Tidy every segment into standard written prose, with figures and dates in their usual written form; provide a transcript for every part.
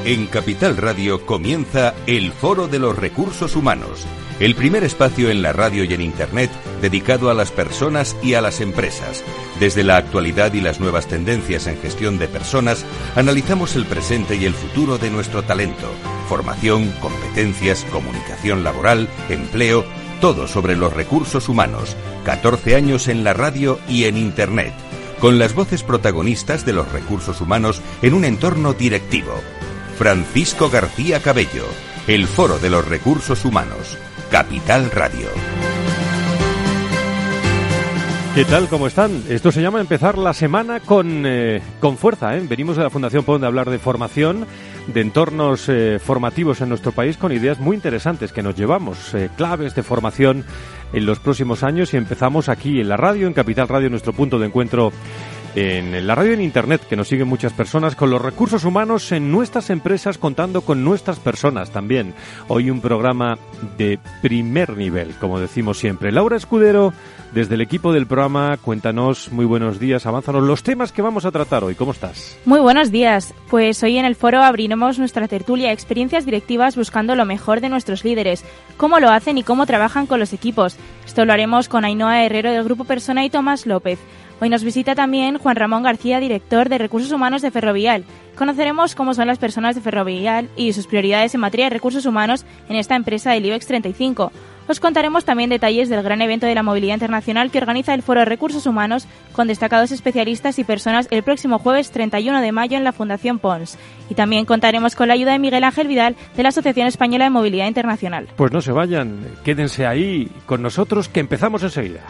En Capital Radio comienza el Foro de los Recursos Humanos, el primer espacio en la radio y en Internet dedicado a las personas y a las empresas. Desde la actualidad y las nuevas tendencias en gestión de personas, analizamos el presente y el futuro de nuestro talento, formación, competencias, comunicación laboral, empleo, todo sobre los recursos humanos. 14 años en la radio y en Internet, con las voces protagonistas de los recursos humanos en un entorno directivo. Francisco García Cabello, el Foro de los Recursos Humanos, Capital Radio. ¿Qué tal? ¿Cómo están? Esto se llama empezar la semana con fuerza, ¿eh? Venimos de la Fundación PON de hablar de formación, de entornos formativos en nuestro país con ideas muy interesantes que nos llevamos, claves de formación en los próximos años, y empezamos aquí en la radio, en Capital Radio, nuestro punto de encuentro en la radio y en Internet, que nos siguen muchas personas, con los recursos humanos en nuestras empresas, contando con nuestras personas también. Hoy un programa de primer nivel, como decimos siempre. Laura Escudero, desde el equipo del programa, cuéntanos, muy buenos días, avánzanos los temas que vamos a tratar hoy. ¿Cómo estás? Muy buenos días. Pues hoy en el foro abriremos nuestra tertulia Experiencias Directivas buscando lo mejor de nuestros líderes, cómo lo hacen y cómo trabajan con los equipos. Esto lo haremos con Ainhoa Herrero del Grupo Persona y Tomás López. Hoy nos visita también Juan Ramón García, director de Recursos Humanos de Ferrovial. Conoceremos cómo son las personas de Ferrovial y sus prioridades en materia de recursos humanos en esta empresa del IBEX 35. Os contaremos también detalles del gran evento de la movilidad internacional que organiza el Foro de Recursos Humanos con destacados especialistas y personas el próximo jueves 31 de mayo en la Fundación Pons. Y también contaremos con la ayuda de Miguel Ángel Vidal de la Asociación Española de Movilidad Internacional. Pues no se vayan, quédense ahí con nosotros que empezamos enseguida.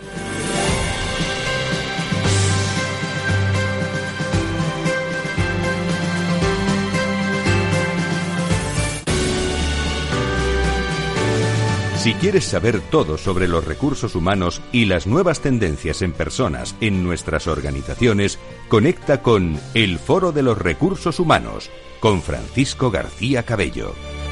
Si quieres saber todo sobre los recursos humanos y las nuevas tendencias en personas en nuestras organizaciones, conecta con el Foro de los Recursos Humanos, con Francisco García Cabello.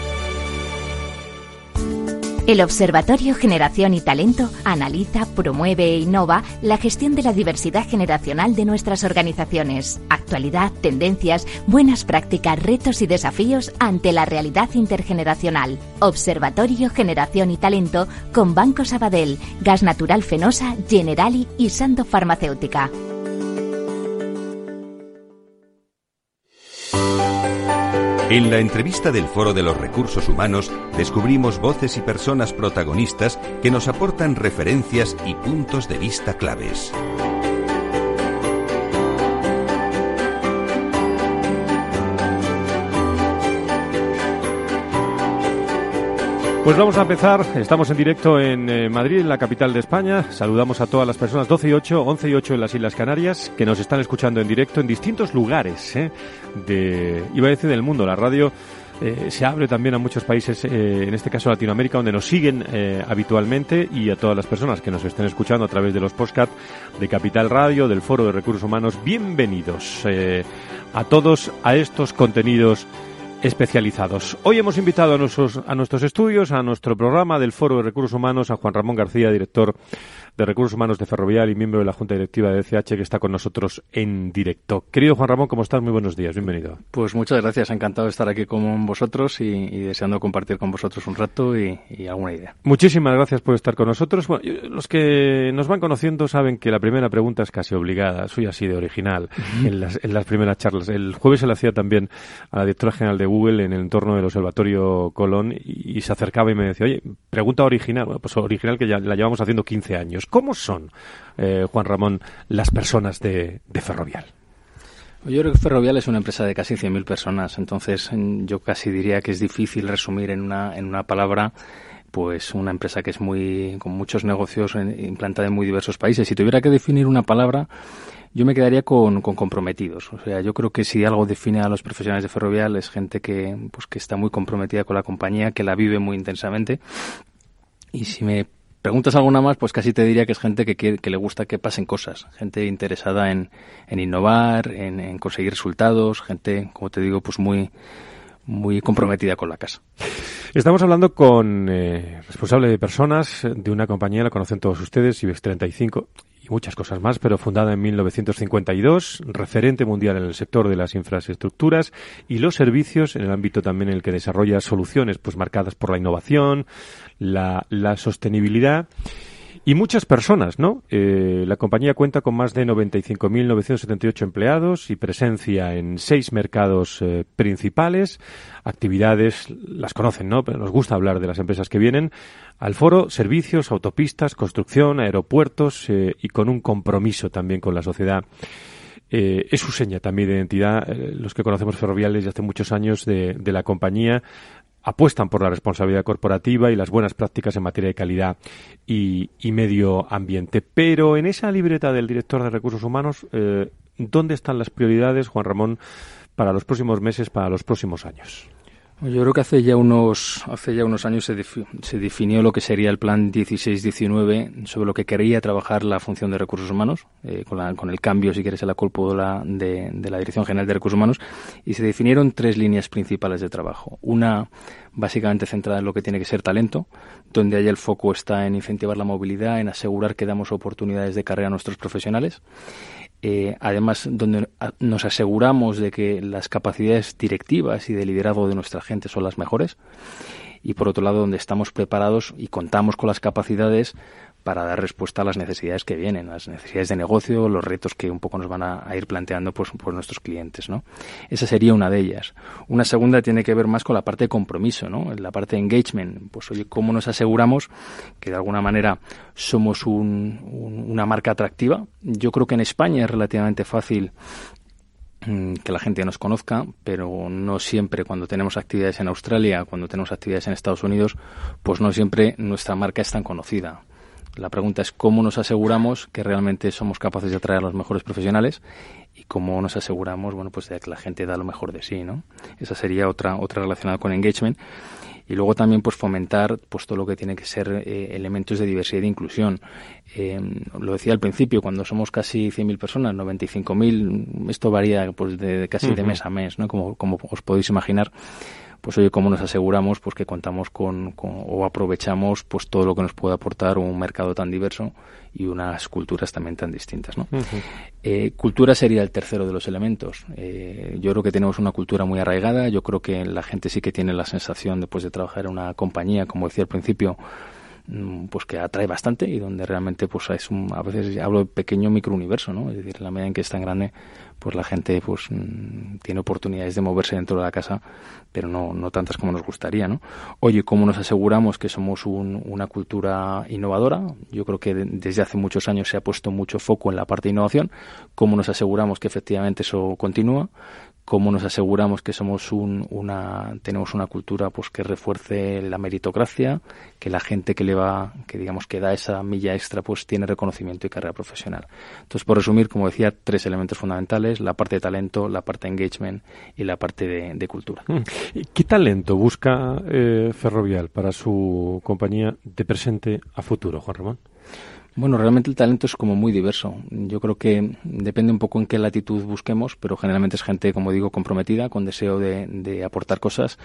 El Observatorio Generación y Talento analiza, promueve e innova la gestión de la diversidad generacional de nuestras organizaciones. Actualidad, tendencias, buenas prácticas, retos y desafíos ante la realidad intergeneracional. Observatorio Generación y Talento con Banco Sabadell, Gas Natural Fenosa, Generali y Sandoz Farmacéutica. En la entrevista del Foro de los Recursos Humanos descubrimos voces y personas protagonistas que nos aportan referencias y puntos de vista claves. Pues vamos a empezar, estamos en directo en Madrid, en la capital de España. Saludamos a todas las personas, 12 y 8, 11 y 8 en las Islas Canarias, que nos están escuchando en directo en distintos lugares, iba a decir del mundo. La radio se abre también a muchos países, en este caso Latinoamérica, donde nos siguen habitualmente, y a todas las personas que nos estén escuchando a través de los podcasts de Capital Radio, del Foro de Recursos Humanos. Bienvenidos a todos a estos contenidos especializados. Hoy hemos invitado a nuestros estudios, a nuestro programa del Foro de Recursos Humanos, a Juan Ramón García, director de Recursos Humanos de Ferrovial y miembro de la Junta Directiva de ECH, que está con nosotros en directo. Querido Juan Ramón, ¿cómo estás? Muy buenos días, bienvenido. Pues muchas gracias, encantado de estar aquí con vosotros y deseando compartir con vosotros un rato y alguna idea. Muchísimas gracias por estar con nosotros. Bueno, los que nos van conociendo saben que la primera pregunta es casi obligada, soy así de original en las primeras charlas. El jueves se le hacía también a la directora general de Google en el entorno del Observatorio Colón y se acercaba y me decía, oye, pregunta original. Bueno, pues original, que ya la llevamos haciendo 15 años. ¿Cómo son, Juan Ramón, las personas de Ferrovial? Yo creo que Ferrovial es una empresa de casi 100.000 personas, entonces yo casi diría que es difícil resumir en una palabra pues una empresa que es con muchos negocios implantada en muy diversos países. Si tuviera que definir una palabra, yo me quedaría con comprometidos. O sea, yo creo que si algo define a los profesionales de Ferrovial es gente que está muy comprometida con la compañía, que la vive muy intensamente. Y si me preguntas alguna más, pues casi te diría que es gente que le gusta que pasen cosas, gente interesada en innovar, en conseguir resultados, gente, como te digo, pues muy comprometida con la casa. Estamos hablando con responsable de personas de una compañía, la conocen todos ustedes, IBEX 35, y muchas cosas más, pero fundada en 1952, referente mundial en el sector de las infraestructuras y los servicios, en el ámbito también en el que desarrolla soluciones pues marcadas por la innovación, la sostenibilidad. Y muchas personas, ¿no? La compañía cuenta con más de 95.978 empleados y presencia en 6 mercados principales. Actividades, las conocen, ¿no? Pero nos gusta hablar de las empresas que vienen al foro: servicios, autopistas, construcción, aeropuertos y con un compromiso también con la sociedad. Es su seña también de identidad. Los que conocemos Ferrovial desde hace muchos años de la compañía apuestan por la responsabilidad corporativa y las buenas prácticas en materia de calidad y medio ambiente. Pero en esa libreta del director de Recursos Humanos, ¿dónde están las prioridades, Juan Ramón, para los próximos meses, para los próximos años? Yo creo que hace ya unos años se definió lo que sería el plan 16-19 sobre lo que quería trabajar la función de recursos humanos, con el cambio, si quieres, a la cúpula de la Dirección General de Recursos Humanos, y se definieron 3 líneas principales de trabajo. Una básicamente centrada en lo que tiene que ser talento, donde ahí el foco está en incentivar la movilidad, en asegurar que damos oportunidades de carrera a nuestros profesionales. Además, donde nos aseguramos de que las capacidades directivas y de liderazgo de nuestra gente son las mejores, y por otro lado, donde estamos preparados y contamos con las capacidades para dar respuesta a las necesidades que vienen, las necesidades de negocio, los retos que un poco nos van a ir planteando pues nuestros clientes, ¿no? Esa sería una de ellas. Una segunda tiene que ver más con la parte de compromiso, ¿no? La parte de engagement. Pues oye, ¿cómo nos aseguramos que de alguna manera somos una marca atractiva? Yo creo que en España es relativamente fácil que la gente nos conozca, pero no siempre. Cuando tenemos actividades en Australia, cuando tenemos actividades en Estados Unidos, pues no siempre nuestra marca es tan conocida. La pregunta es cómo nos aseguramos que realmente somos capaces de atraer a los mejores profesionales y cómo nos aseguramos, bueno, pues de que la gente da lo mejor de sí, ¿no? Esa sería otra relacionada con engagement. Y luego también pues fomentar pues todo lo que tiene que ser elementos de diversidad e inclusión. Lo decía al principio, cuando somos casi 100.000 personas, 95.000, esto varía pues de casi de mes a mes, ¿no? Como os podéis imaginar. Pues oye, ¿cómo nos aseguramos pues que contamos con o aprovechamos pues todo lo que nos puede aportar un mercado tan diverso y unas culturas también tan distintas, ¿no? Cultura sería el tercero de los elementos. Yo creo que tenemos una cultura muy arraigada. Yo creo que la gente sí que tiene la sensación después de trabajar en una compañía, como decía al principio, pues que atrae bastante y donde realmente pues es a veces hablo de pequeño microuniverso, ¿no? Es decir, en la medida en que es tan grande, pues la gente pues tiene oportunidades de moverse dentro de la casa, pero no tantas como nos gustaría, ¿no? Oye, ¿cómo nos aseguramos que somos una cultura innovadora? Yo creo que desde hace muchos años se ha puesto mucho foco en la parte de innovación. ¿Cómo nos aseguramos que efectivamente eso continúa? ¿Cómo nos aseguramos que somos tenemos una cultura pues que refuerce la meritocracia, que la gente que digamos que da esa milla extra pues tiene reconocimiento y carrera profesional? Entonces, por resumir, como decía, 3 elementos fundamentales: la parte de talento, la parte de engagement y la parte de cultura. ¿Qué talento busca Ferrovial para su compañía de presente a futuro, Juan Ramón? Bueno, realmente el talento es como muy diverso. Yo creo que depende un poco en qué latitud busquemos, pero generalmente es gente, como digo, comprometida, con deseo de aportar cosas.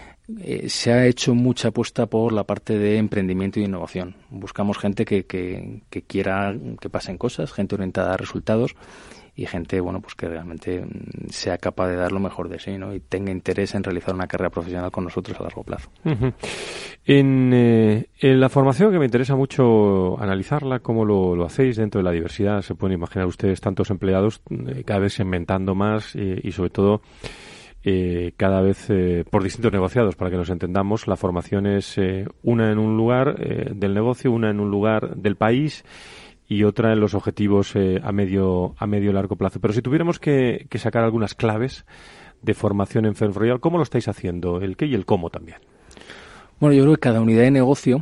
Se ha hecho mucha apuesta por la parte de emprendimiento y innovación. Buscamos gente que quiera que pasen cosas, gente orientada a resultados y gente, bueno, pues que realmente sea capaz de dar lo mejor de sí, ¿no? Y tenga interés en realizar una carrera profesional con nosotros a largo plazo. Uh-huh. En la formación, que me interesa mucho analizarla, cómo lo hacéis dentro de la diversidad, se pueden imaginar ustedes tantos empleados, cada vez inventando más y sobre todo cada vez por distintos negociados, para que nos entendamos. La formación es una en un lugar del negocio, una en un lugar del país y otra en los objetivos a medio largo plazo. Pero si tuviéramos que sacar algunas claves de formación en Ferrovial, ¿cómo lo estáis haciendo? El qué y el cómo también. Bueno, yo creo que cada unidad de negocio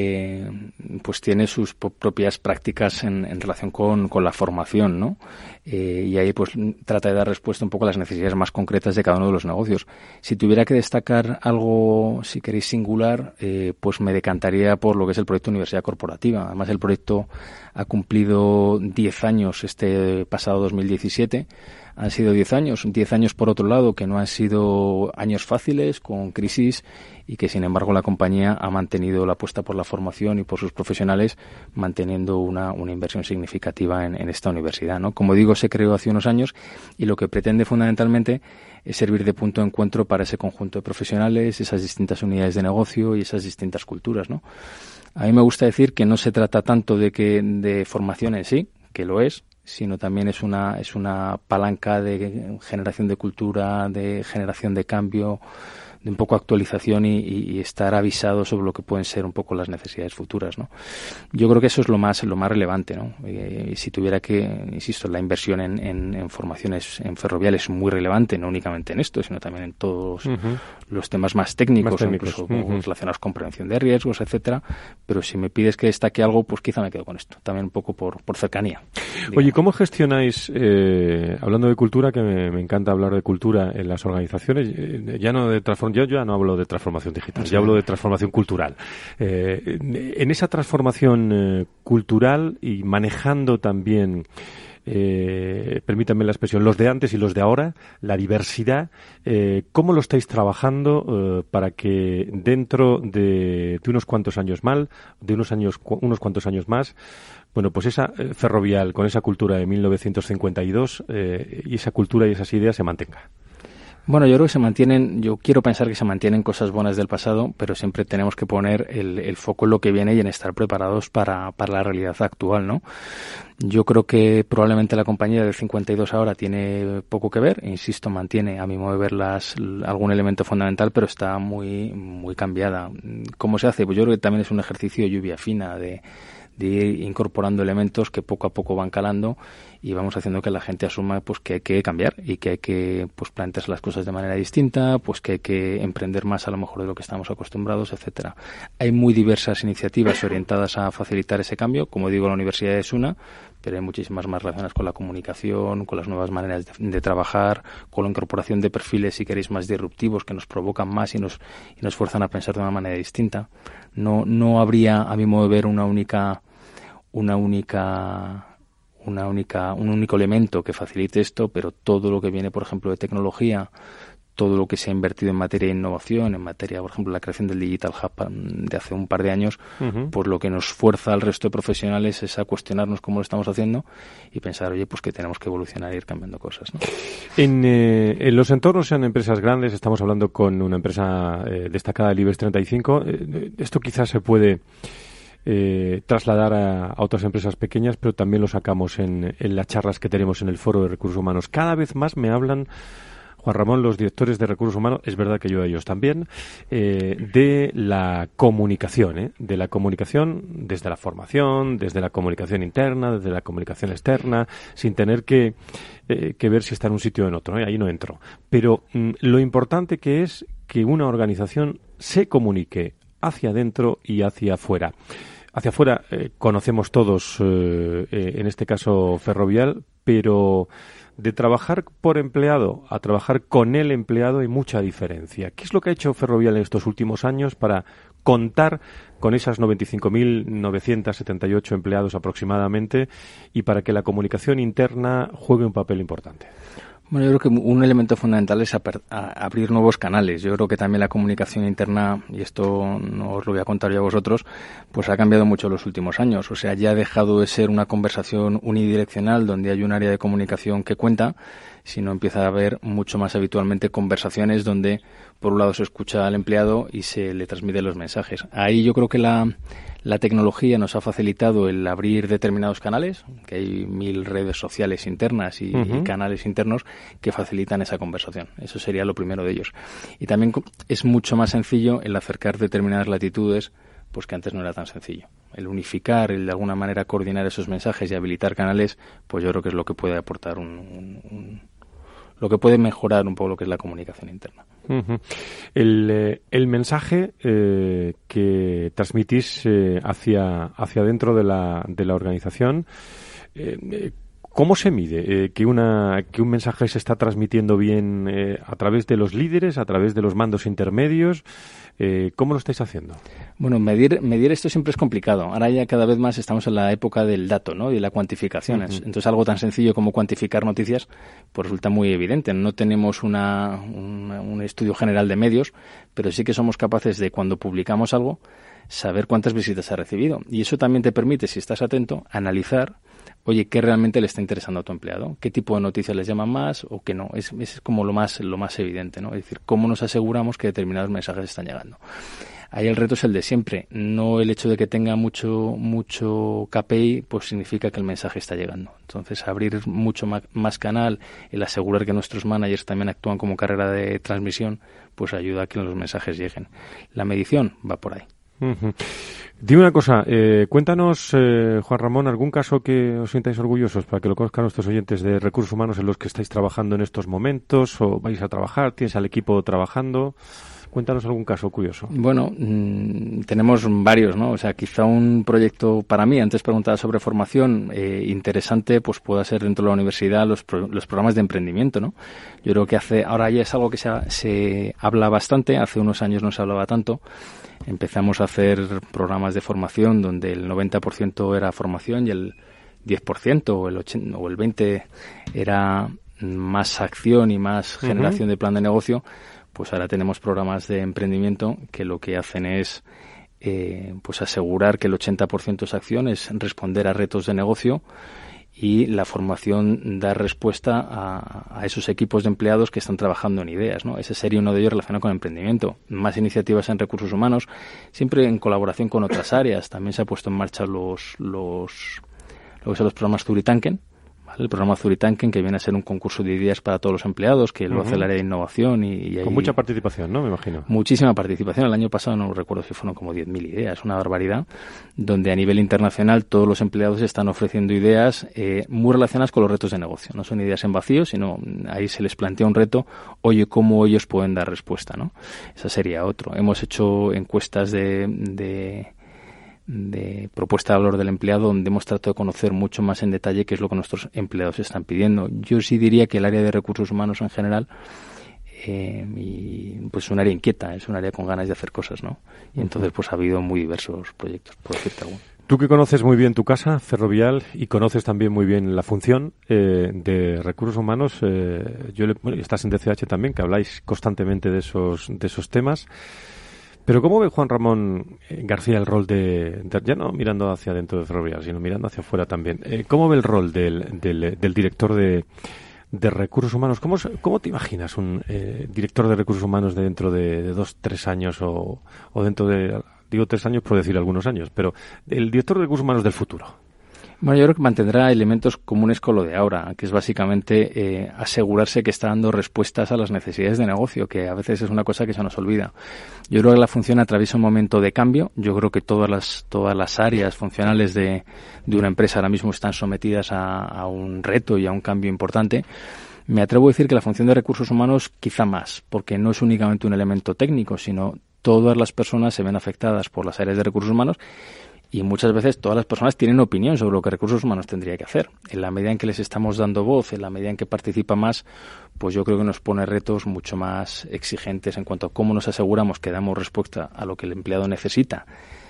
pues tiene sus propias prácticas en relación con la formación, ¿no? Y ahí pues trata de dar respuesta un poco a las necesidades más concretas de cada uno de los negocios. Si tuviera que destacar algo, si queréis, singular, pues me decantaría por lo que es el proyecto Universidad Corporativa. Además, el proyecto ha cumplido 10 años este pasado 2017. Han sido 10 años. 10 años, por otro lado, que no han sido años fáciles, con crisis, y que, sin embargo, la compañía ha mantenido la apuesta por la formación y por sus profesionales, manteniendo una inversión significativa en esta universidad, ¿no? Como digo, se creó hace unos años y lo que pretende fundamentalmente es servir de punto de encuentro para ese conjunto de profesionales, esas distintas unidades de negocio y esas distintas culturas, ¿no? A mí me gusta decir que no se trata tanto de formación en sí, que lo es, sino también es una palanca de generación de cultura, de generación de cambio, de un poco actualización y estar avisado sobre lo que pueden ser un poco las necesidades futuras, ¿no? Yo creo que eso es lo más relevante, ¿no? Si tuviera que, insisto, la inversión en formaciones en Ferrovial es muy relevante, no únicamente en esto, sino también en todos los temas más técnicos, incluso relacionados con prevención de riesgos, etcétera. Pero si me pides que destaque algo, pues quizá me quedo con esto, también un poco por cercanía. Oye, ¿cómo gestionáis, hablando de cultura, que me encanta hablar de cultura en las organizaciones, ya no de transformación? Yo ya no hablo de transformación digital, ya hablo de transformación cultural. En esa transformación cultural y manejando también, permítanme la expresión, los de antes y los de ahora, la diversidad, ¿cómo lo estáis trabajando para que dentro de unos cuantos años más, unos cuantos años más, bueno, pues esa Ferrovial con esa cultura de 1952 y esa cultura y esas ideas se mantenga? Bueno, yo creo que se mantienen, yo quiero pensar que se mantienen cosas buenas del pasado, pero siempre tenemos que poner el foco en lo que viene y en estar preparados para la realidad actual, ¿no? Yo creo que probablemente la compañía del 52 ahora tiene poco que ver, insisto, mantiene, a mi modo de ver, algún elemento fundamental, pero está muy, muy cambiada. ¿Cómo se hace? Pues yo creo que también es un ejercicio de lluvia fina, de ir incorporando elementos que poco a poco van calando y vamos haciendo que la gente asuma pues que hay que cambiar y que hay que pues plantearse las cosas de manera distinta, pues que hay que emprender más a lo mejor de lo que estamos acostumbrados, etcétera. Hay muy diversas iniciativas orientadas a facilitar ese cambio. Como digo, la universidad es una, pero hay muchísimas más relacionadas con la comunicación, con las nuevas maneras de trabajar, con la incorporación de perfiles, si queréis, más disruptivos, que nos provocan más y nos fuerzan a pensar de una manera distinta. No habría, a mi modo de ver, un único elemento que facilite esto, pero todo lo que viene, por ejemplo, de tecnología, todo lo que se ha invertido en materia de innovación, en materia, por ejemplo, la creación del Digital Hub de hace un par de años, pues lo que nos fuerza al resto de profesionales es a cuestionarnos cómo lo estamos haciendo y pensar, oye, pues que tenemos que evolucionar e ir cambiando cosas, ¿no? En los entornos, sean empresas grandes, estamos hablando con una empresa destacada del IBEX 35, esto quizás se puede trasladar a otras empresas pequeñas, pero también lo sacamos en las charlas que tenemos en el Foro de Recursos Humanos. Cada vez más me hablan, Juan Ramón, los directores de Recursos Humanos, es verdad que yo a ellos también, de la comunicación, desde la formación, desde la comunicación interna, desde la comunicación externa, sin tener que ver si está en un sitio o en otro, ahí no entro. Pero lo importante que es que una organización se comunique hacia adentro y hacia afuera. Hacia afuera conocemos todos, en este caso Ferrovial, pero de trabajar por empleado a trabajar con el empleado hay mucha diferencia. ¿Qué es lo que ha hecho Ferrovial en estos últimos años para contar con esas 95.978 empleados aproximadamente y para que la comunicación interna juegue un papel importante? Bueno, yo creo que un elemento fundamental es abrir nuevos canales. Yo creo que también la comunicación interna, y esto no os lo voy a contar yo a vosotros, pues ha cambiado mucho en los últimos años. O sea, ya ha dejado de ser una conversación unidireccional donde hay un área de comunicación que cuenta, sino empieza a haber mucho más habitualmente conversaciones donde, por un lado, se escucha al empleado y se le transmiten los mensajes. Ahí yo creo que la tecnología nos ha facilitado el abrir determinados canales, que hay 1000 redes sociales internas y canales internos que facilitan esa conversación. Eso sería lo primero de ellos. Y también es mucho más sencillo el acercar determinadas latitudes, pues que antes no era tan sencillo. El unificar, el de alguna manera coordinar esos mensajes y habilitar canales, pues yo creo que es lo que puede aportar lo que puede mejorar un poco lo que es la comunicación interna. El mensaje que transmitís hacia dentro de la organización, ¿Cómo se mide que un mensaje se está transmitiendo bien a través de los líderes, a través de los mandos intermedios? ¿Cómo lo estáis haciendo? Bueno, medir esto siempre es complicado. Ahora ya cada vez más estamos en la época del dato, ¿no? Y de la cuantificación. Uh-huh. Entonces algo tan sencillo como cuantificar noticias pues resulta muy evidente. No tenemos un estudio general de medios, pero sí que somos capaces de, cuando publicamos algo, saber cuántas visitas ha recibido. Y eso también te permite, si estás atento, analizar, oye, ¿qué realmente le está interesando a tu empleado? ¿Qué tipo de noticias les llaman más o qué no? Es como lo más evidente, ¿no? Es decir, ¿cómo nos aseguramos que determinados mensajes están llegando? Ahí el reto es el de siempre. No el hecho de que tenga mucho KPI, pues significa que el mensaje está llegando. Entonces, abrir mucho más canal, el asegurar que nuestros managers también actúan como carrera de transmisión, pues ayuda a que los mensajes lleguen. La medición va por ahí. Uh-huh. Dime una cosa, cuéntanos, Juan Ramón, algún caso que os sintáis orgullosos para que lo conozcan nuestros oyentes de recursos humanos en los que estáis trabajando en estos momentos o vais a trabajar, tienes al equipo trabajando. Cuéntanos algún caso curioso. Bueno, tenemos varios, ¿no? O sea, quizá un proyecto para mí, antes preguntaba sobre formación, interesante, pues pueda ser dentro de la universidad los programas de emprendimiento, ¿no? Yo creo que ahora ya es algo que se habla bastante, hace unos años no se hablaba tanto. Empezamos a hacer programas de formación donde el 90% era formación y el 10% o el 80% o el 20% era más acción y más generación de plan de negocio. Pues ahora tenemos programas de emprendimiento que lo que hacen es pues asegurar que el 80% es acción, es responder a retos de negocio, y la formación da respuesta a esos equipos de empleados que están trabajando en ideas, ¿no? Ese sería uno de ellos relacionado con el emprendimiento. Más iniciativas en recursos humanos, siempre en colaboración con otras áreas. También se ha puesto en marcha los programas Zuritanken, ¿vale? El programa Zuritanken, que viene a ser un concurso de ideas para todos los empleados, que lo hace el área de innovación. Y con mucha participación, ¿no? Me imagino. Muchísima participación. El año pasado no recuerdo si fueron como 10.000 ideas, una barbaridad, donde a nivel internacional todos los empleados están ofreciendo ideas muy relacionadas con los retos de negocio. No son ideas en vacío, sino ahí se les plantea un reto, oye, cómo ellos pueden dar respuesta, ¿no? Esa sería otro. Hemos hecho encuestas de propuesta de valor del empleado, donde hemos tratado de conocer mucho más en detalle qué es lo que nuestros empleados están pidiendo. Yo sí diría que el área de recursos humanos en general pues es un área inquieta, es un área con ganas de hacer cosas, ¿no? Y entonces pues ha habido muy diversos proyectos, por decirte alguno. Tú que conoces muy bien tu casa, Ferrovial, y conoces también muy bien la función de recursos humanos, estás en DCH también, que habláis constantemente de esos temas. Pero ¿cómo ve Juan Ramón García el rol ya no mirando hacia dentro de Ferrovial, sino mirando hacia afuera también? ¿Cómo ve el rol del director de recursos humanos? ¿Cómo te imaginas un director de recursos humanos dentro de 2-3 años o dentro de, digo 3 años por decir algunos años, pero el director de recursos humanos del futuro? Bueno, yo creo que mantendrá elementos comunes con lo de ahora, que es básicamente asegurarse que está dando respuestas a las necesidades de negocio, que a veces es una cosa que se nos olvida. Yo creo que la función atraviesa un momento de cambio. Yo creo que todas las áreas funcionales de una empresa ahora mismo están sometidas a un reto y a un cambio importante. Me atrevo a decir que la función de recursos humanos quizá más, porque no es únicamente un elemento técnico, sino todas las personas se ven afectadas por las áreas de recursos humanos. Y muchas veces todas las personas tienen opinión sobre lo que recursos humanos tendría que hacer. En la medida en que les estamos dando voz, en la medida en que participa más, pues yo creo que nos pone retos mucho más exigentes en cuanto a cómo nos aseguramos que damos respuesta a lo que el empleado necesita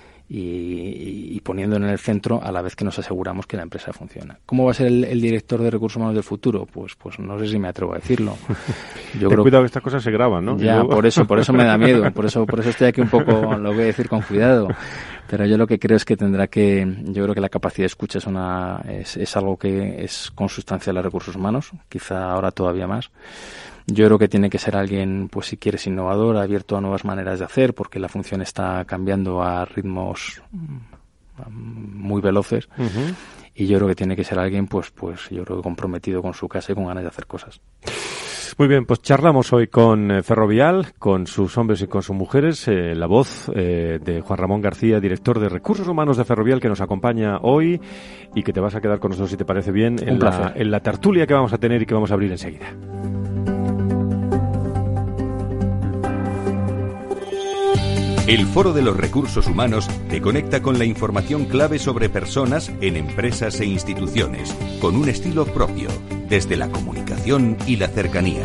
y poniéndolo en el centro a la vez que nos aseguramos que la empresa funciona. ¿Cómo va a ser el director de recursos humanos del futuro? Pues no sé si me atrevo a decirlo. Ten cuidado que estas cosas se graban, ¿no? Ya, por eso me da miedo. Por eso estoy aquí un poco, lo voy a decir con cuidado. Pero yo lo que creo es que yo creo que la capacidad de escucha es algo que es consustancial a recursos humanos, quizá ahora todavía más. Yo creo que tiene que ser alguien, pues si quieres, innovador, abierto a nuevas maneras de hacer, porque la función está cambiando a ritmos muy veloces. Uh-huh. Y yo creo que tiene que ser alguien, pues yo creo que comprometido con su casa y con ganas de hacer cosas. Muy bien, pues charlamos hoy con Ferrovial, con sus hombres y con sus mujeres, la voz de Juan Ramón García, director de Recursos Humanos de Ferrovial, que nos acompaña hoy y que te vas a quedar con nosotros, si te parece bien, en la tertulia que vamos a tener y que vamos a abrir enseguida. El Foro de los Recursos Humanos te conecta con la información clave sobre personas en empresas e instituciones, con un estilo propio, desde la comunicación y la cercanía.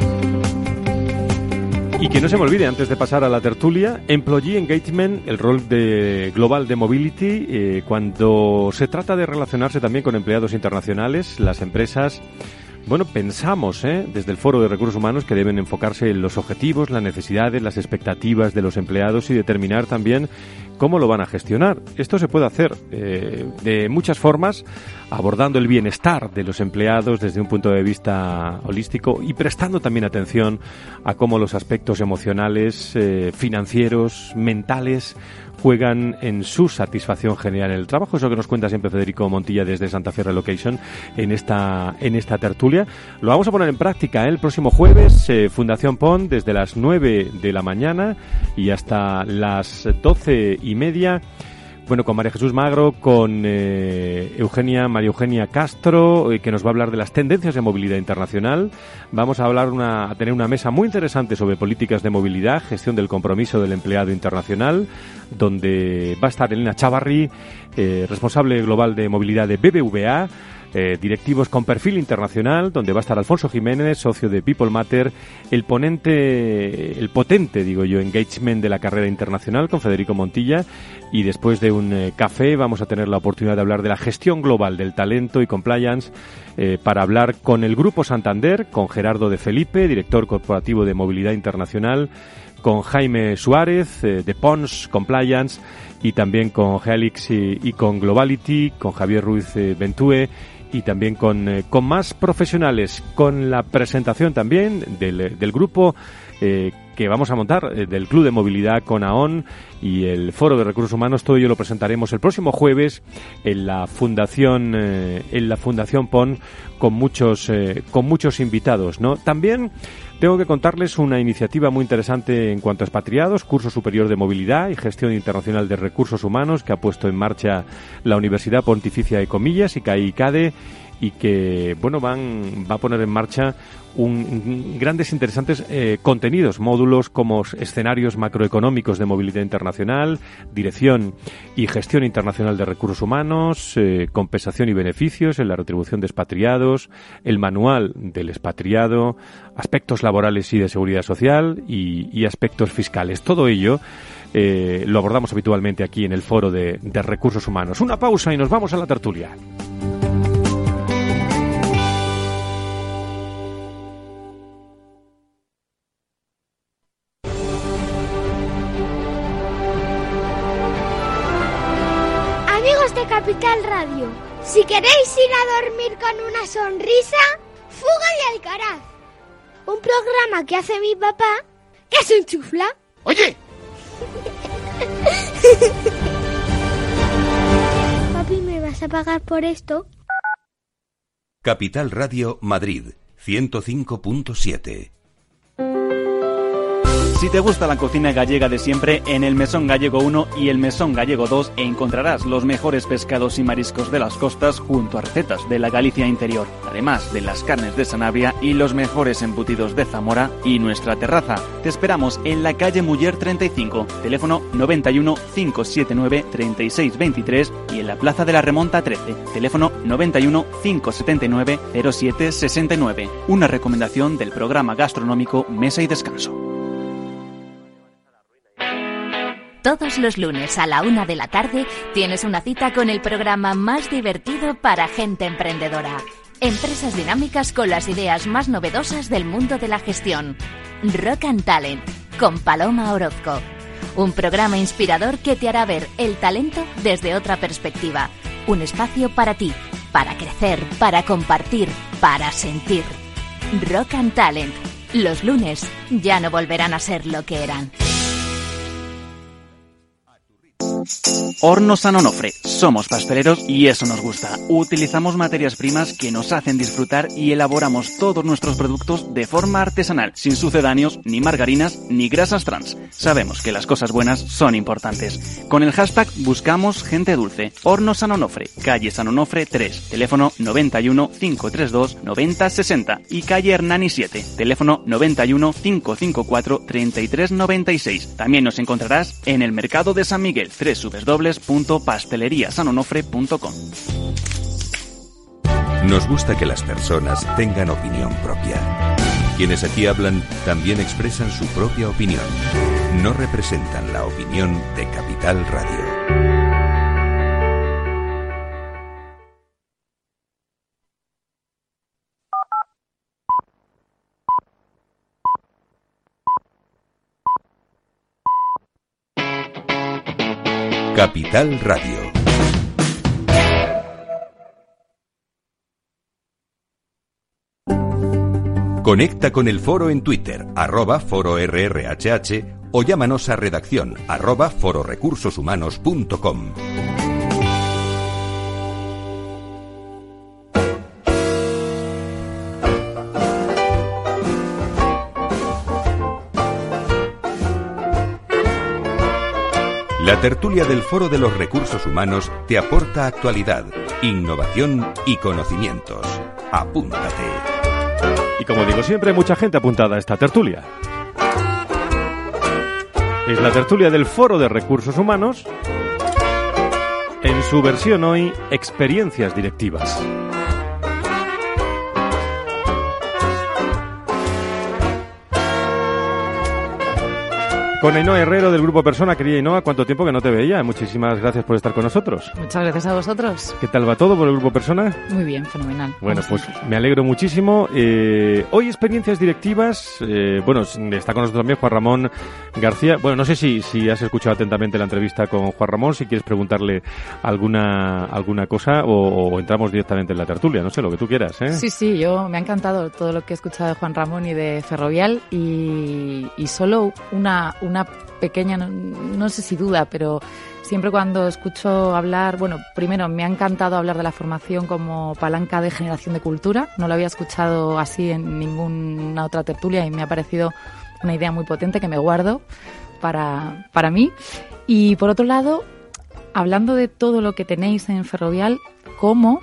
Y que no se me olvide, antes de pasar a la tertulia, Employee Engagement, el rol global de Mobility, cuando se trata de relacionarse también con empleados internacionales, las empresas. Bueno, pensamos desde el Foro de Recursos Humanos que deben enfocarse en los objetivos, las necesidades, las expectativas de los empleados y determinar también cómo lo van a gestionar. Esto se puede hacer de muchas formas, abordando el bienestar de los empleados desde un punto de vista holístico y prestando también atención a cómo los aspectos emocionales, financieros, mentales, juegan en su satisfacción general en el trabajo. Eso que nos cuenta siempre Federico Montilla desde Santa Fe Relocation en esta tertulia. Lo vamos a poner en práctica el próximo jueves, Fundación PON, desde las 9 de la mañana y hasta las 12:30. Bueno, con María Jesús Magro, con María Eugenia Castro, que nos va a hablar de las tendencias de movilidad internacional. Vamos a tener una mesa muy interesante sobre políticas de movilidad, gestión del compromiso del empleado internacional, donde va a estar Elena Chavarri, responsable global de movilidad de BBVA, directivos con perfil internacional, donde va a estar Alfonso Jiménez, socio de People Matter, el potente engagement de la carrera internacional con Federico Montilla, y después de un café vamos a tener la oportunidad de hablar de la gestión global del talento y compliance, para hablar con el Grupo Santander, con Gerardo de Felipe, director corporativo de movilidad internacional, con Jaime Suárez, de Pons Compliance, y también con Helix y con Globality, con Javier Ruiz Bentúe, y también con más profesionales, con la presentación también del grupo que vamos a montar, del Club de Movilidad con AON y el Foro de Recursos Humanos. Todo ello lo presentaremos el próximo jueves en la Fundación PON con muchos invitados, ¿no? También tengo que contarles una iniciativa muy interesante en cuanto a expatriados, Curso Superior de Movilidad y Gestión Internacional de Recursos Humanos, que ha puesto en marcha la Universidad Pontificia de Comillas y CAE-ICADE, y que va a poner en marcha grandes interesantes contenidos, módulos como escenarios macroeconómicos de movilidad internacional, dirección y gestión internacional de recursos humanos, compensación y beneficios en la retribución de expatriados, el manual del expatriado, aspectos laborales y de seguridad social y aspectos fiscales. Todo ello lo abordamos habitualmente aquí en el Foro de Recursos Humanos. Una pausa y nos vamos a la tertulia. Capital Radio. Si queréis ir a dormir con una sonrisa, Fuga de Alcaraz. Un programa que hace mi papá, que es un chufla. ¡Oye! Papi, ¿me vas a pagar por esto? Capital Radio Madrid, 105.7. Si te gusta la cocina gallega de siempre, en el Mesón Gallego 1 y el Mesón Gallego 2 encontrarás los mejores pescados y mariscos de las costas junto a recetas de la Galicia interior, además de las carnes de Sanabria y los mejores embutidos de Zamora y nuestra terraza. Te esperamos en la calle Muller 35, teléfono 91 579 3623, y en la Plaza de la Remonta 13, teléfono 91 579 0769. Una recomendación del programa gastronómico Mesa y Descanso. Todos los lunes a la 1 de la tarde tienes una cita con el programa más divertido para gente emprendedora. Empresas dinámicas con las ideas más novedosas del mundo de la gestión. Rock and Talent, con Paloma Orozco. Un programa inspirador que te hará ver el talento desde otra perspectiva. Un espacio para ti, para crecer, para compartir, para sentir. Rock and Talent. Los lunes ya no volverán a ser lo que eran. Horno San Onofre. Somos pasteleros y eso nos gusta. Utilizamos materias primas que nos hacen disfrutar y elaboramos todos nuestros productos de forma artesanal, sin sucedáneos, ni margarinas, ni grasas trans. Sabemos que las cosas buenas son importantes. Con el hashtag buscamos gente dulce. Horno San Onofre, calle San Onofre 3, teléfono 91 532 9060 y calle Hernani 7, teléfono 91 554 3396. También nos encontrarás en el mercado de San Miguel, www.pasteleriasanonofre.com. Nos gusta que las personas tengan opinión propia. Quienes aquí hablan también expresan su propia opinión. No representan la opinión de Capital Radio. Capital Radio. Conecta con el foro en Twitter, @fororrhh, o llámanos a redacción, @fororecursoshumanos.com. La tertulia del Foro de los Recursos Humanos te aporta actualidad, innovación y conocimientos. Apúntate. Y como digo siempre, mucha gente apuntada a esta tertulia. Es la tertulia del Foro de Recursos Humanos, en su versión hoy, experiencias directivas. Con Ainhoa Herrero del Grupo Persona. Querida Ainhoa, ¿cuánto tiempo que no te veía? Muchísimas gracias por estar con nosotros. Muchas gracias a vosotros. ¿Qué tal va todo por el Grupo Persona? Muy bien, fenomenal. Bueno, pues me alegro muchísimo. Hoy experiencias directivas. Bueno, está con nosotros también Juan Ramón García. Bueno, no sé si has escuchado atentamente la entrevista con Juan Ramón, si quieres preguntarle alguna cosa o entramos directamente en la tertulia, no sé, lo que tú quieras, ¿eh? Sí, me ha encantado todo lo que he escuchado de Juan Ramón y de Ferrovial y solo una pequeña, no sé si duda, pero siempre cuando escucho hablar, bueno, primero me ha encantado hablar de la formación como palanca de generación de cultura, no lo había escuchado así en ninguna otra tertulia y me ha parecido una idea muy potente que me guardo para mí. Y por otro lado, hablando de todo lo que tenéis en Ferrovial, ¿cómo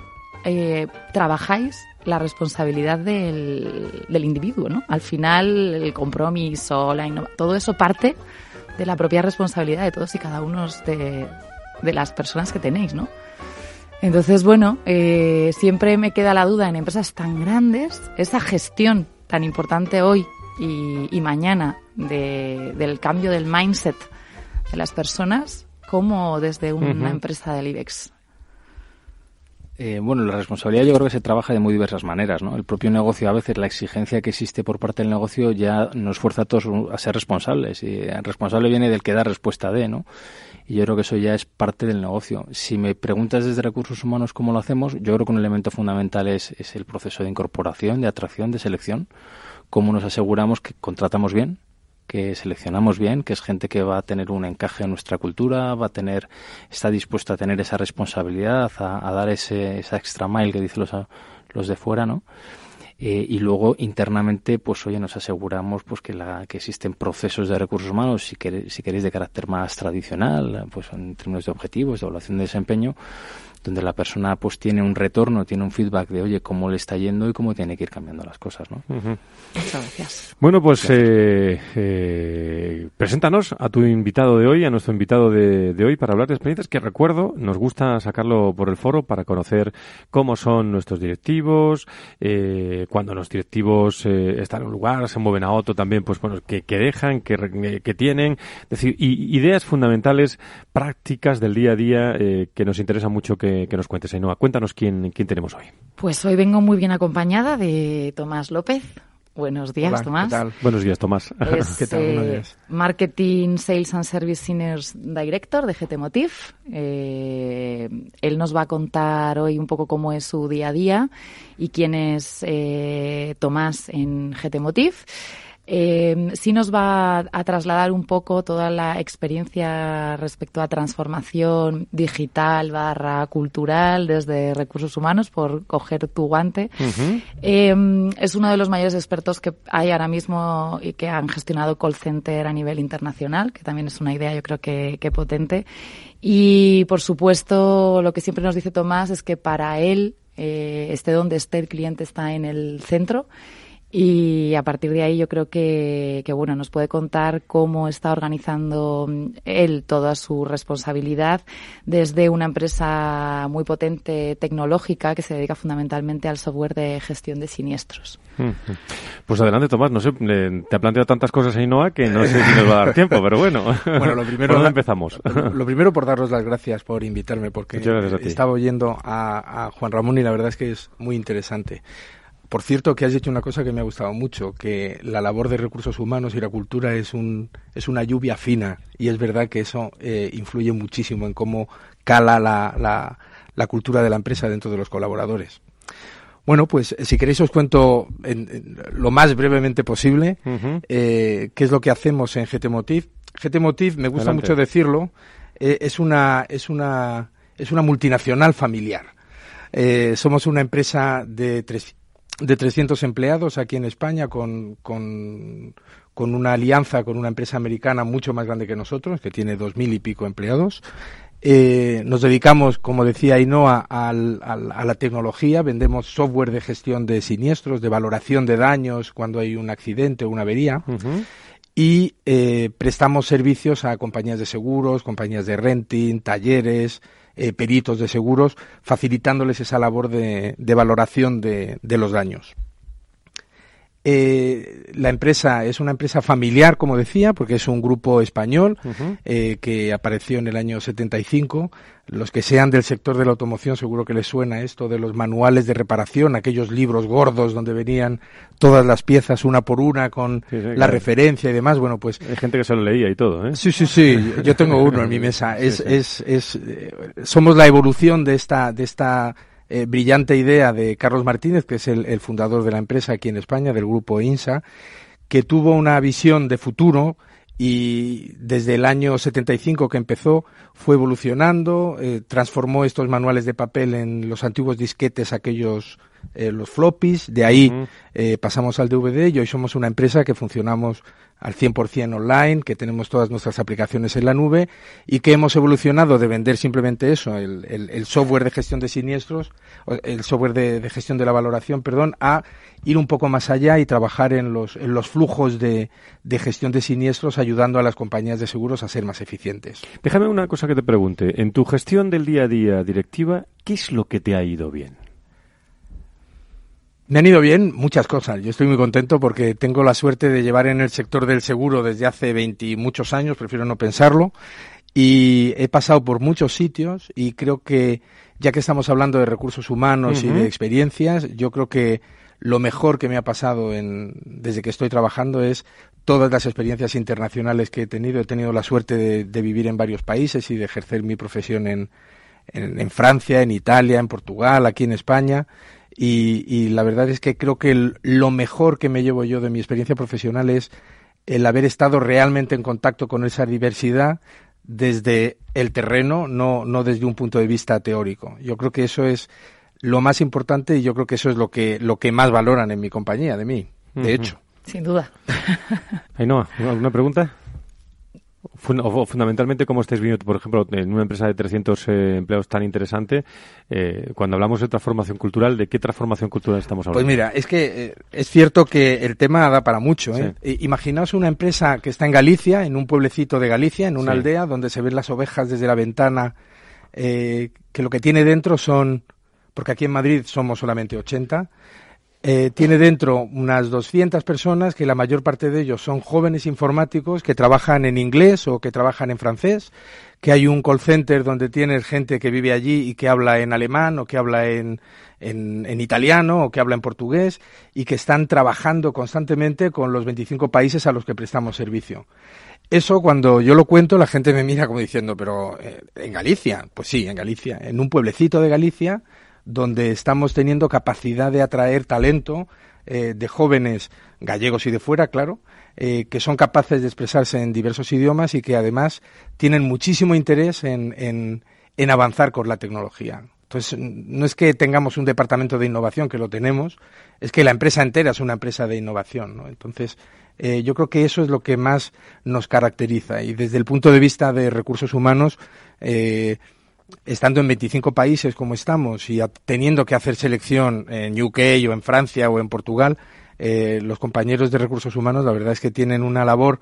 trabajáis la responsabilidad del individuo, ¿no? Al final, el compromiso, todo eso parte de la propia responsabilidad de todos y cada uno de las personas que tenéis, ¿no? Entonces, bueno, siempre me queda la duda en empresas tan grandes, esa gestión tan importante hoy y mañana del cambio del mindset de las personas, como desde una empresa del IBEX. Bueno, la responsabilidad yo creo que se trabaja de muy diversas maneras, ¿no? El propio negocio, a veces la exigencia que existe por parte del negocio ya nos fuerza a todos a ser responsables. Y el responsable viene del que da respuesta de, ¿no? Y yo creo que eso ya es parte del negocio. Si me preguntas desde recursos humanos cómo lo hacemos, yo creo que un elemento fundamental es el proceso de incorporación, de atracción, de selección. Cómo nos aseguramos que contratamos bien, que seleccionamos bien, que es gente que va a tener un encaje en nuestra cultura, está dispuesta a tener esa responsabilidad, a dar esa extra mile que dicen los de fuera, ¿no? Y luego internamente, pues oye, nos aseguramos pues que existen procesos de recursos humanos, si queréis de carácter más tradicional, pues en términos de objetivos, de evaluación de desempeño, donde la persona pues tiene un retorno, tiene un feedback de oye, cómo le está yendo y cómo tiene que ir cambiando las cosas, ¿no? Muchas gracias. Bueno, pues preséntanos a tu invitado de hoy, a nuestro invitado de hoy, para hablar de experiencias que, recuerdo, nos gusta sacarlo por el foro para conocer cómo son nuestros directivos, cuando los directivos están en un lugar, se mueven a otro también, pues bueno, que dejan, que tienen, es decir, ideas fundamentales, prácticas del día a día que nos interesa mucho que nos cuentes. Ainhoa, cuéntanos quién tenemos hoy. Pues hoy vengo muy bien acompañada de Tomás López. Buenos días, hola, Tomás. ¿qué tal? Buenos días, Tomás. Es, ¿Qué tal? Buenos días. Marketing Sales and Service Senior Director de GT Motive. Él nos va a contar hoy un poco cómo es su día a día y quién es Tomás en GT Motive. Sí nos va a trasladar un poco toda la experiencia respecto a transformación digital / cultural desde recursos humanos, por coger tu guante. Uh-huh. Es uno de los mayores expertos que hay ahora mismo y que han gestionado call center a nivel internacional, que también es una idea yo creo que potente. Y, por supuesto, lo que siempre nos dice Tomás es que para él, esté donde esté, el cliente está en el centro. Y a partir de ahí yo creo que bueno, nos puede contar cómo está organizando él toda su responsabilidad desde una empresa muy potente tecnológica que se dedica fundamentalmente al software de gestión de siniestros. Pues adelante, Tomás. No sé, te ha planteado tantas cosas Ainhoa que no sé si nos va a dar tiempo, pero bueno. Bueno, lo primero, ¿por dónde empezamos? Lo primero, por daros las gracias por invitarme, porque estaba oyendo a Juan Ramón y la verdad es que es muy interesante. Por cierto, que has dicho una cosa que me ha gustado mucho, que la labor de recursos humanos y la cultura es una lluvia fina, y es verdad que eso influye muchísimo en cómo cala la cultura de la empresa dentro de los colaboradores. Bueno, pues si queréis os cuento en lo más brevemente posible qué es lo que hacemos en GT Motiv. GT Motiv, me gusta mucho decirlo, es una multinacional familiar. Somos una empresa de 300 empleados aquí en España con una alianza con una empresa americana mucho más grande que nosotros, que tiene 2.000 y pico empleados. Nos dedicamos, como decía Ainhoa, a la tecnología. Vendemos software de gestión de siniestros, de valoración de daños cuando hay un accidente o una avería. Uh-huh. Y prestamos servicios a compañías de seguros, compañías de renting, talleres, peritos de seguros, facilitándoles esa labor de valoración de los daños. La empresa es una empresa familiar, como decía, porque es un grupo español que apareció en el año 75. Los que sean del sector de la automoción seguro que les suena esto de los manuales de reparación, aquellos libros gordos donde venían todas las piezas una por una con la referencia y demás. Bueno, pues hay gente que se lo leía y todo, ¿eh? Sí. Yo tengo uno en mi mesa. Somos la evolución de esta brillante idea de Carlos Martínez, que es el fundador de la empresa aquí en España, del grupo INSA, que tuvo una visión de futuro y desde el año 75 que empezó fue evolucionando, transformó estos manuales de papel en los antiguos disquetes, aquellos los floppies, de ahí pasamos al DVD y hoy somos una empresa que funcionamos al 100% online, que tenemos todas nuestras aplicaciones en la nube y que hemos evolucionado de vender simplemente eso, el software de gestión de siniestros, el software de gestión de la valoración, a ir un poco más allá y trabajar en los flujos de gestión de siniestros, ayudando a las compañías de seguros a ser más eficientes. Déjame una cosa que te pregunte. En tu gestión del día a día directiva, ¿qué es lo que te ha ido bien? Me han ido bien muchas cosas. Yo estoy muy contento porque tengo la suerte de llevar en el sector del seguro desde hace 20 y muchos años, prefiero no pensarlo, y he pasado por muchos sitios y creo que, ya que estamos hablando de recursos humanos y de experiencias, yo creo que lo mejor que me ha pasado desde que estoy trabajando es todas las experiencias internacionales que he tenido. He tenido la suerte de vivir en varios países y de ejercer mi profesión en Francia, en Italia, en Portugal, aquí en España. Y la verdad es que creo que lo mejor que me llevo yo de mi experiencia profesional es el haber estado realmente en contacto con esa diversidad desde el terreno, no desde un punto de vista teórico. Yo creo que eso es lo más importante y yo creo que eso es lo que más valoran en mi compañía, de mí, de hecho. Sin duda. Ainhoa, ¿alguna pregunta? Fundamentalmente, ¿cómo estáis viendo, por ejemplo, en una empresa de 300 empleados tan interesante, cuando hablamos de transformación cultural, ¿de qué transformación cultural estamos hablando? Pues mira, es que es cierto que el tema da para mucho, ¿eh? Sí. Imaginaos una empresa que está en Galicia, en un pueblecito de Galicia, en una aldea, donde se ven las ovejas desde la ventana, que lo que tiene dentro son, porque aquí en Madrid somos solamente 80, tiene dentro unas 200 personas, que la mayor parte de ellos son jóvenes informáticos que trabajan en inglés o que trabajan en francés, que hay un call center donde tienes gente que vive allí y que habla en alemán o que habla en italiano o que habla en portugués y que están trabajando constantemente con los 25 países a los que prestamos servicio. Eso, cuando yo lo cuento, la gente me mira como diciendo, pero ¿en Galicia? Pues sí, en Galicia, en un pueblecito de Galicia, donde estamos teniendo capacidad de atraer talento de jóvenes gallegos y de fuera, claro, que son capaces de expresarse en diversos idiomas y que además tienen muchísimo interés en avanzar con la tecnología. Entonces, no es que tengamos un departamento de innovación, que lo tenemos, es que la empresa entera es una empresa de innovación, ¿no? Entonces, yo creo que eso es lo que más nos caracteriza. Y desde el punto de vista de recursos humanos, estando en 25 países como estamos y teniendo que hacer selección en UK o en Francia o en Portugal, los compañeros de recursos humanos, la verdad es que tienen una labor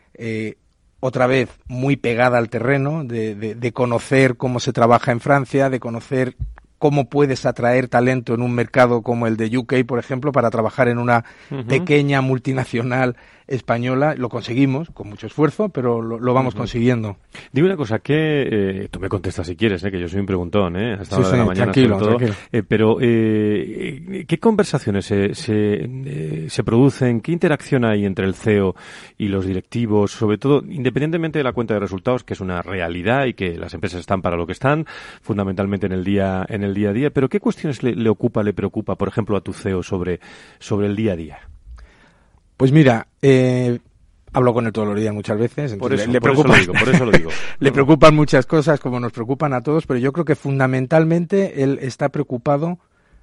otra vez muy pegada al terreno, de conocer cómo se trabaja en Francia, de conocer cómo puedes atraer talento en un mercado como el de UK, por ejemplo, para trabajar en una pequeña multinacional española. Lo conseguimos con mucho esfuerzo, pero lo vamos consiguiendo. Dime una cosa, que tú me contestas si quieres, que yo soy un preguntón, hasta hora de la mañana. Tranquilo, sobre todo. Pero ¿qué conversaciones se producen? ¿Qué interacción hay entre el CEO y los directivos? Sobre todo, independientemente de la cuenta de resultados, que es una realidad y que las empresas están para lo que están, fundamentalmente en el día a día. Pero ¿qué cuestiones le preocupa, por ejemplo, a tu CEO sobre el día a día? Pues mira, hablo con él todos los días muchas veces. Por eso lo digo. Le preocupan muchas cosas, como nos preocupan a todos, pero yo creo que fundamentalmente él está preocupado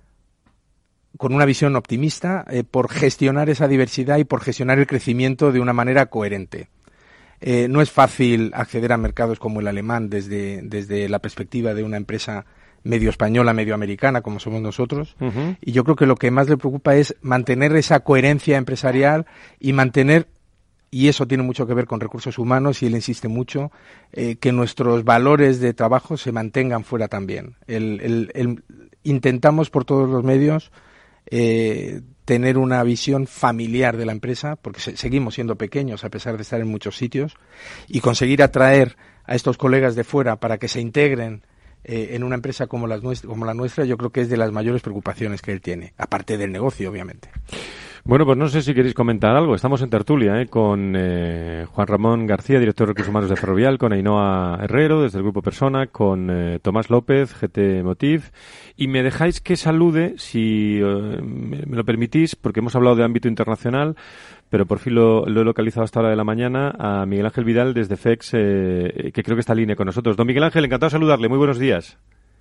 con una visión optimista por gestionar esa diversidad y por gestionar el crecimiento de una manera coherente. No es fácil acceder a mercados como el alemán desde la perspectiva de una empresa medio española, medio americana, como somos nosotros, y yo creo que lo que más le preocupa es mantener esa coherencia empresarial y mantener, y eso tiene mucho que ver con recursos humanos, y él insiste mucho, que nuestros valores de trabajo se mantengan fuera también. Intentamos por todos los medios tener una visión familiar de la empresa, porque seguimos siendo pequeños a pesar de estar en muchos sitios, y conseguir atraer a estos colegas de fuera para que se integren en una empresa como la nuestra, yo creo que es de las mayores preocupaciones que él tiene, aparte del negocio, obviamente. Bueno, pues no sé si queréis comentar algo. Estamos en tertulia con Juan Ramón García, director de Recursos Humanos de Ferrovial, con Ainhoa Herrero, desde el Grupo Persona, con Tomás López, GT Motiv. Y me dejáis que salude, si me lo permitís, porque hemos hablado de ámbito internacional, pero por fin lo he localizado hasta la hora de la mañana, a Miguel Ángel Vidal desde FEX, que creo que está en línea con nosotros. Don Miguel Ángel, encantado de saludarle. Muy buenos días.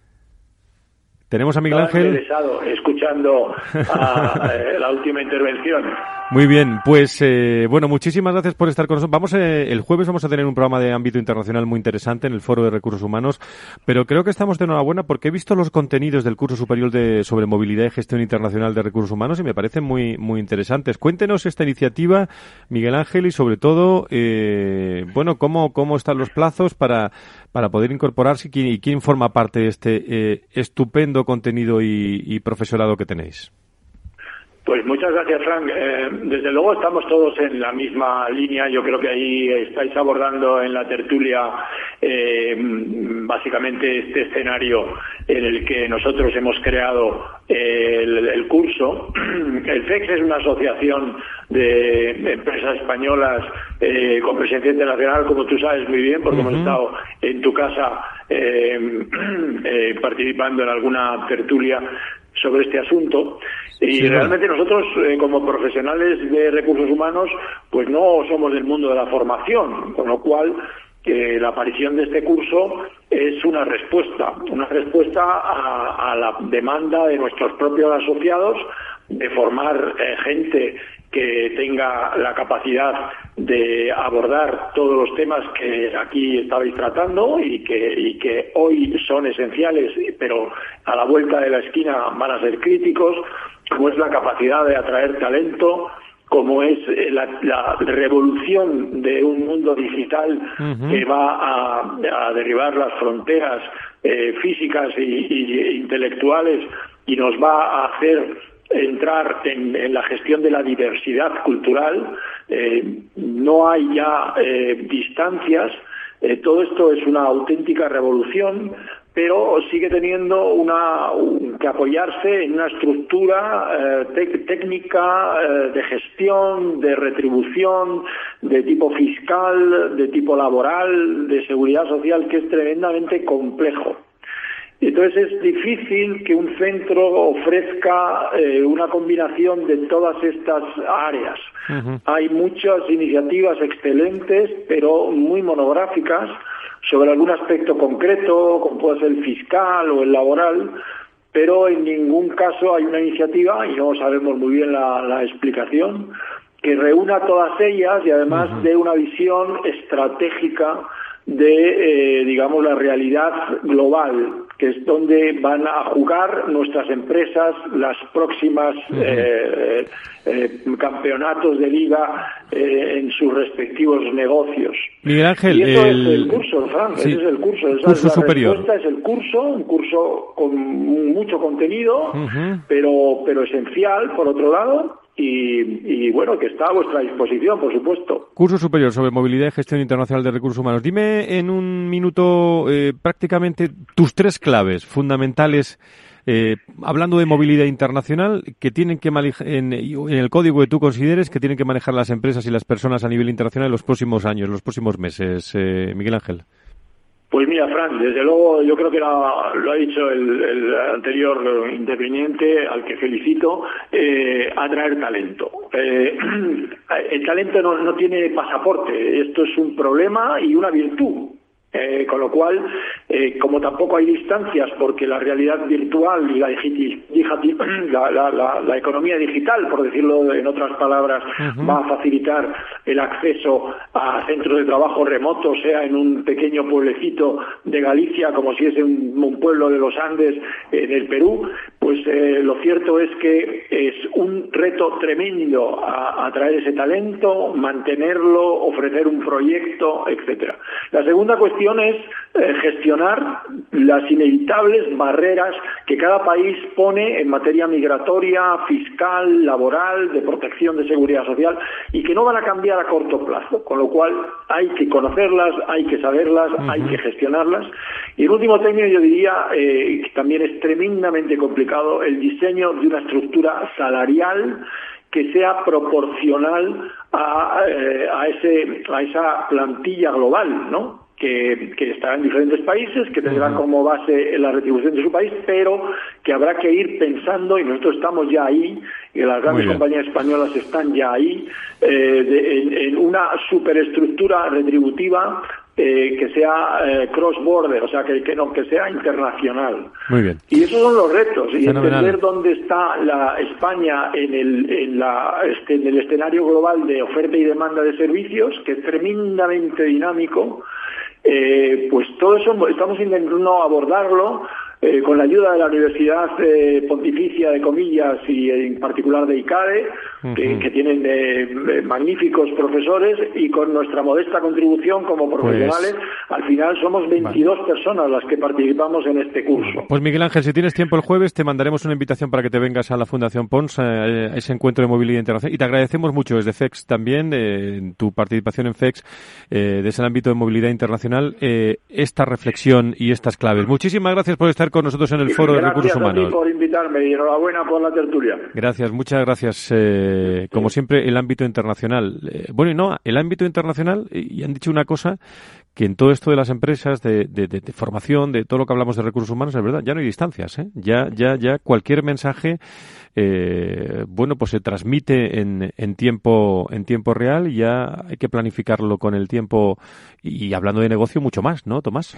Tenemos a Miguel Ángel. Interesado, escuchando la última intervención. Muy bien, pues bueno, muchísimas gracias por estar con nosotros. El jueves vamos a tener un programa de ámbito internacional muy interesante en el Foro de Recursos Humanos, pero creo que estamos de enhorabuena porque he visto los contenidos del curso superior sobre movilidad y gestión internacional de recursos humanos y me parecen muy muy interesantes. Cuéntenos esta iniciativa, Miguel Ángel, y sobre todo, bueno, cómo están los plazos para poder incorporarse y quién forma parte de este estupendo contenido y profesorado que tenéis. Pues muchas gracias, Frank. Desde luego estamos todos en la misma línea. Yo creo que ahí estáis abordando en la tertulia básicamente este escenario en el que nosotros hemos creado el curso. El FEX es una asociación de empresas españolas con presencia internacional, como tú sabes muy bien, porque hemos estado en tu casa participando en alguna tertulia sobre este asunto. Y sí, realmente nosotros, como profesionales de recursos humanos, pues no somos del mundo de la formación, con lo cual la aparición de este curso es una respuesta a la demanda de nuestros propios asociados de formar gente que tenga la capacidad de abordar todos los temas que aquí estabais tratando y que hoy son esenciales, pero a la vuelta de la esquina van a ser críticos, como es la capacidad de atraer talento, como es la revolución de un mundo digital que va a derribar las fronteras físicas e intelectuales y nos va a hacer entrar en la gestión de la diversidad cultural. No hay ya distancias. Todo esto es una auténtica revolución, pero sigue teniendo que apoyarse en una estructura técnica de gestión, de retribución, de tipo fiscal, de tipo laboral, de seguridad social, que es tremendamente complejo. Entonces es difícil que un centro ofrezca una combinación de todas estas áreas. Uh-huh. Hay muchas iniciativas excelentes, pero muy monográficas, sobre algún aspecto concreto, como puede ser el fiscal o el laboral, pero en ningún caso hay una iniciativa, y no sabemos muy bien la explicación, que reúna todas ellas y además uh-huh. dé una visión estratégica de, digamos, la realidad global, que es donde van a jugar nuestras empresas las próximas campeonatos de liga en sus respectivos negocios. Miguel Ángel, y eso es el curso, Fran, sí, ese es el curso. Esa curso es la superior. respuesta, es el curso, un curso con mucho contenido, uh-huh. pero esencial, por otro lado. Y bueno, que está a vuestra disposición, por supuesto. Curso superior sobre movilidad y gestión internacional de recursos humanos. Dime en un minuto prácticamente tus 3 claves fundamentales, hablando de movilidad internacional, que tienen que en el código que tú consideres que tienen que manejar las empresas y las personas a nivel internacional en los próximos años, los próximos meses. Miguel Ángel. Pues mira, Fran, desde luego yo creo que lo ha dicho el anterior interviniente, al que felicito, atraer talento. El talento no tiene pasaporte, esto es un problema y una virtud. Con lo cual, como tampoco hay distancias, porque la realidad virtual y la economía digital, por decirlo en otras palabras, uh-huh. va a facilitar el acceso a centros de trabajo remotos, sea en un pequeño pueblecito de Galicia, como si es un pueblo de los Andes en el Perú, pues lo cierto es que es un reto tremendo atraer ese talento, mantenerlo, ofrecer un proyecto, etcétera. La segunda cuestión es gestionar las inevitables barreras que cada país pone en materia migratoria, fiscal, laboral, de protección de seguridad social, y que no van a cambiar a corto plazo, con lo cual hay que conocerlas, hay que saberlas, uh-huh. hay que gestionarlas. Y el último término, yo diría, que también es tremendamente complicado, el diseño de una estructura salarial que sea proporcional a esa plantilla global, ¿no? Que estará en diferentes países, que tendrá como base la retribución de su país, pero que habrá que ir pensando, y nosotros estamos ya ahí, y las grandes compañías españolas están ya ahí, en una superestructura retributiva que sea cross-border, o sea, que sea internacional. Muy bien. Y esos son los retos, y fenomenal. Entender dónde está España en el escenario global de oferta y demanda de servicios, que es tremendamente dinámico. Pues todo eso estamos intentando abordarlo con la ayuda de la Universidad Pontificia de Comillas y en particular de ICADE, uh-huh. que tienen magníficos profesores, y con nuestra modesta contribución como profesionales, al final somos 22 personas las que participamos en este curso. Pues Miguel Ángel, si tienes tiempo el jueves, te mandaremos una invitación para que te vengas a la Fundación Pons, a ese encuentro de movilidad internacional, y te agradecemos mucho desde FEX también, tu participación en FEX, desde el ámbito de movilidad internacional, esta reflexión y estas claves. Muchísimas gracias por estar con nosotros en el Foro de Recursos Humanos. Gracias a ti por invitarme y enhorabuena por la tertulia. Gracias, muchas gracias. Como siempre, el ámbito internacional. El ámbito internacional, y han dicho una cosa, que en todo esto de las empresas, de formación, de todo lo que hablamos de recursos humanos, es verdad, ya no hay distancias, ¿eh? Ya cualquier mensaje, pues se transmite en tiempo real, y ya hay que planificarlo con el tiempo, y hablando de negocio mucho más, ¿no, Tomás?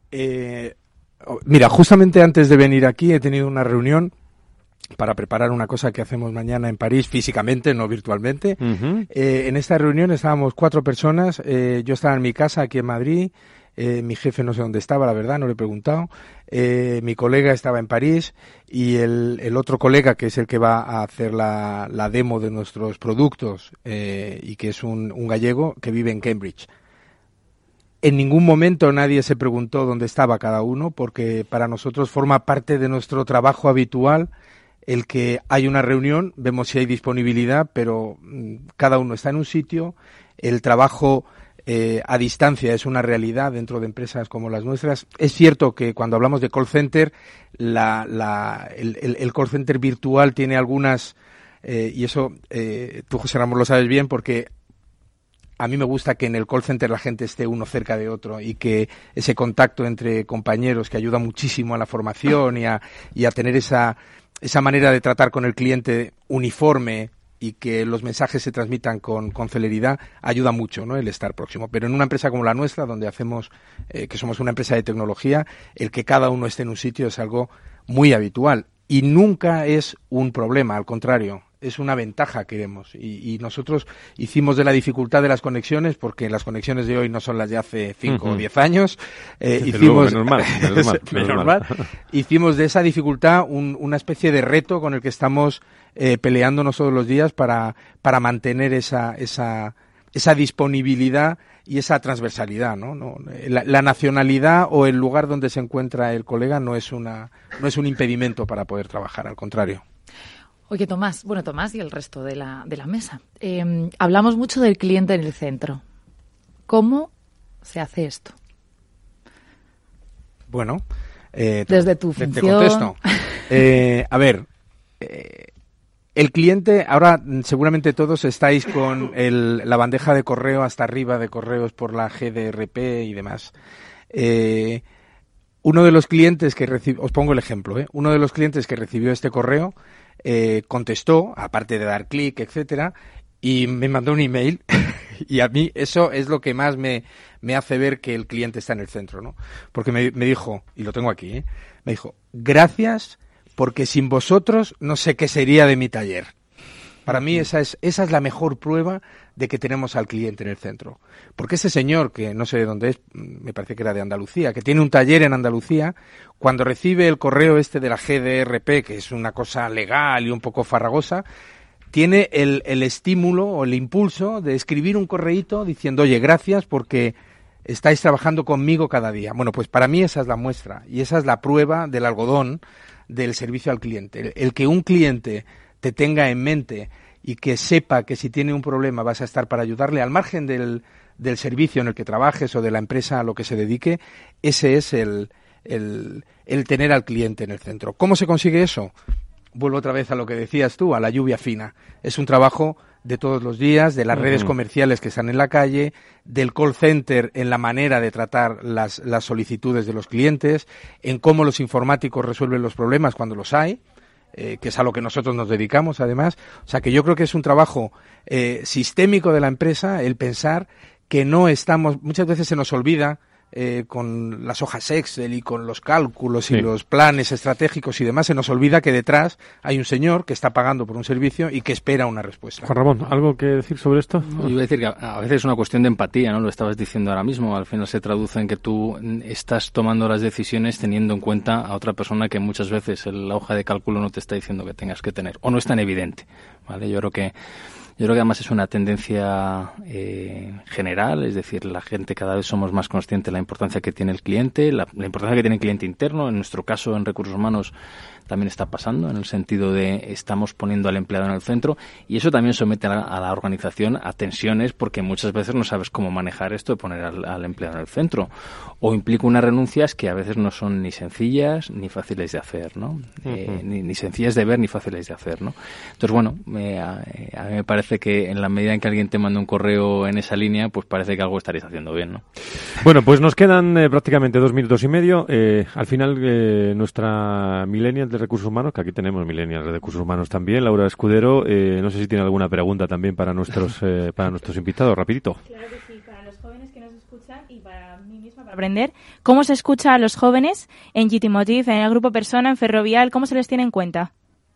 Mira, justamente antes de venir aquí he tenido una reunión para preparar una cosa que hacemos mañana en París, físicamente, no virtualmente. Uh-huh. En esta reunión estábamos 4 personas. Yo estaba en mi casa aquí en Madrid. Mi jefe no sé dónde estaba, la verdad, no le he preguntado. Mi colega estaba en París, y el otro colega, que es el que va a hacer la demo de nuestros productos, y que es un gallego que vive en Cambridge. En ningún momento nadie se preguntó dónde estaba cada uno, porque para nosotros forma parte de nuestro trabajo habitual el que hay una reunión, vemos si hay disponibilidad, pero cada uno está en un sitio. El trabajo a distancia es una realidad dentro de empresas como las nuestras. Es cierto que cuando hablamos de call center, el call center virtual tiene algunas, y eso tú, José Ramón, lo sabes bien, porque A mí me gusta que en el call center la gente esté uno cerca de otro y que ese contacto entre compañeros que ayuda muchísimo a la formación y a tener esa manera de tratar con el cliente uniforme y que los mensajes se transmitan con celeridad, ayuda mucho, ¿no?, el estar próximo. Pero en una empresa como la nuestra, donde hacemos, que somos una empresa de tecnología, el que cada uno esté en un sitio es algo muy habitual y nunca es un problema, al contrario. Es una ventaja que vemos y nosotros hicimos de la dificultad de las conexiones, porque las conexiones de hoy no son las de hace 5 o 10 años, hicimos hicimos de esa dificultad una especie de reto con el que estamos peleándonos todos los días para mantener esa disponibilidad y esa transversalidad, ¿no? La nacionalidad o el lugar donde se encuentra el colega no es un impedimento para poder trabajar, al contrario. Oye, Tomás y el resto de la mesa, hablamos mucho del cliente en el centro. ¿Cómo se hace esto? Bueno, desde tu función. Te contesto. A ver, el cliente, ahora seguramente todos estáis con la bandeja de correo hasta arriba de correos por la GDRP y demás. Uno de los clientes que recibió, os pongo el ejemplo, uno de los clientes que recibió este correo contestó, aparte de dar clic, etcétera, y me mandó un email y a mí eso es lo que más me hace ver que el cliente está en el centro, ¿no? Porque me dijo, y lo tengo aquí, me dijo: gracias, porque sin vosotros no sé qué sería de mi taller. Para mí esa es la mejor prueba de que tenemos al cliente en el centro. Porque ese señor, que no sé de dónde es, me parece que era de Andalucía, que tiene un taller en Andalucía, cuando recibe el correo de la GDRP, que es una cosa legal y un poco farragosa, tiene el estímulo o el impulso de escribir un correíto diciendo: oye, gracias porque estáis trabajando conmigo cada día. Bueno, pues para mí esa es la muestra y esa es la prueba del algodón del servicio al cliente. El que un cliente te tenga en mente y que sepa que si tiene un problema vas a estar para ayudarle, al margen del servicio en el que trabajes o de la empresa a lo que se dedique, ese es el tener al cliente en el centro. ¿Cómo se consigue eso? Vuelvo otra vez a lo que decías tú, a la lluvia fina. Es un trabajo de todos los días, de las redes comerciales que están en la calle, del call center en la manera de tratar las solicitudes de los clientes, en cómo los informáticos resuelven los problemas cuando los hay, que es a lo que nosotros nos dedicamos además. O sea que yo creo que es un trabajo sistémico de la empresa el pensar que no estamos, muchas veces se nos olvida con las hojas Excel y con los cálculos y los planes estratégicos y demás, se nos olvida que detrás hay un señor que está pagando por un servicio y que espera una respuesta. Juan Ramón, ¿algo que decir sobre esto? Yo iba a decir que a veces es una cuestión de empatía, ¿no? Lo estabas diciendo ahora mismo. Al final se traduce en que tú estás tomando las decisiones teniendo en cuenta a otra persona que muchas veces la hoja de cálculo no te está diciendo que tengas que tener, o no es tan evidente, ¿vale? Yo creo que además es una tendencia general, es decir, la gente cada vez somos más conscientes de la importancia que tiene el cliente, la importancia que tiene el cliente interno. En nuestro caso, en recursos humanos, también está pasando, en el sentido de estamos poniendo al empleado en el centro, y eso también somete a la organización a tensiones, porque muchas veces no sabes cómo manejar esto de poner al empleado en el centro, o implica unas renuncias que a veces no son ni sencillas ni fáciles de hacer, ¿no? Ni sencillas de ver ni fáciles de hacer, ¿no? Entonces, bueno, a mí me parece que en la medida en que alguien te manda un correo en esa línea, pues parece que algo estaréis haciendo bien, ¿no? Bueno, pues nos quedan prácticamente 2 minutos y medio. Al final, nuestra millennial de recursos humanos, que aquí tenemos millennials de recursos humanos también, Laura Escudero, no sé si tiene alguna pregunta también para nuestros invitados, rapidito. Claro que sí, para los jóvenes que nos escuchan y para mí misma, para aprender, ¿cómo se escucha a los jóvenes en Gitimotive, en el Grupo Persona, en Ferrovial? ¿Cómo se les tiene en cuenta?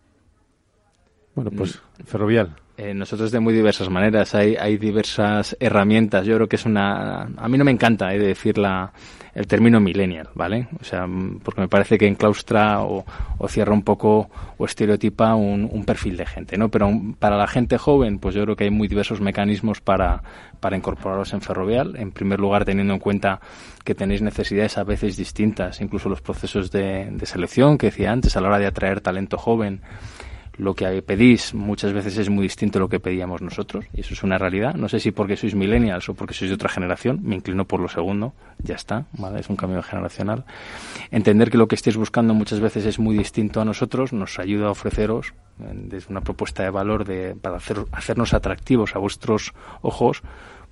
Bueno, pues Ferrovial. Nosotros de muy diversas maneras, hay diversas herramientas. Yo creo que a mí no me encanta decir el término millennial, ¿vale? O sea, porque me parece que enclaustra o cierra un poco o estereotipa un perfil de gente, ¿no? Pero para la gente joven, pues yo creo que hay muy diversos mecanismos para incorporarlos en Ferrovial. En primer lugar, teniendo en cuenta que tenéis necesidades a veces distintas, incluso los procesos de selección que decía antes, a la hora de atraer talento joven. Lo que pedís muchas veces es muy distinto a lo que pedíamos nosotros, y eso es una realidad. No sé si porque sois millennials o porque sois de otra generación, me inclino por lo segundo, ya está, ¿vale? Es un cambio generacional. Entender que lo que estéis buscando muchas veces es muy distinto a nosotros nos ayuda a ofreceros desde una propuesta de valor para hacernos atractivos a vuestros ojos,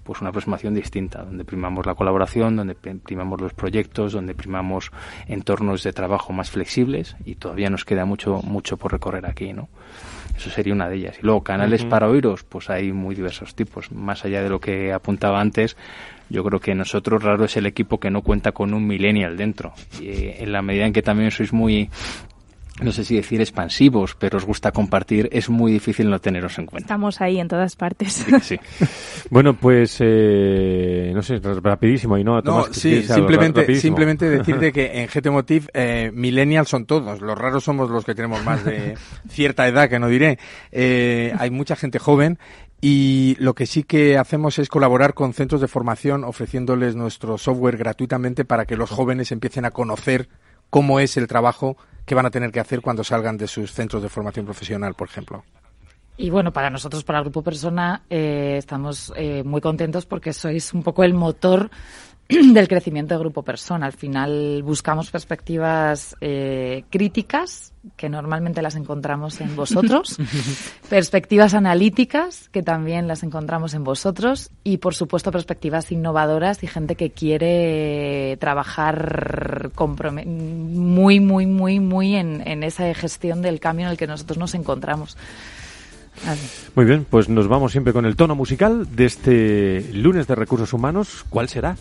pues una aproximación distinta, donde primamos la colaboración, donde primamos los proyectos, donde primamos entornos de trabajo más flexibles, y todavía nos queda mucho por recorrer aquí, ¿no? Eso sería una de ellas. Y luego, canales para oíros, pues hay muy diversos tipos. Más allá de lo que apuntaba antes, yo creo que nosotros, raro es el equipo que no cuenta con un millennial dentro. Y en la medida en que también sois muy, no sé si decir expansivos, pero os gusta compartir, es muy difícil no teneros en cuenta. Estamos ahí en todas partes. Sí. Bueno, pues no sé, rapidísimo. Y no, sí, simplemente decirte que en GT Motive millennials son todos. Los raros somos los que tenemos más de cierta edad, que no diré. Hay mucha gente joven. Y lo que sí que hacemos es colaborar con centros de formación ofreciéndoles nuestro software gratuitamente para que los jóvenes empiecen a conocer cómo es el trabajo que van a tener que hacer cuando salgan de sus centros de formación profesional, por ejemplo. Y bueno, para nosotros, para el Grupo Persona, estamos muy contentos porque sois un poco el motor del crecimiento de Grupo Persona. Al final buscamos perspectivas críticas, que normalmente las encontramos en vosotros, perspectivas analíticas, que también las encontramos en vosotros, y por supuesto perspectivas innovadoras y gente que quiere trabajar muy en esa gestión del cambio en el que nosotros nos encontramos. Así. Muy bien, pues nos vamos siempre con el tono musical de este lunes de Recursos Humanos. ¿Cuál será?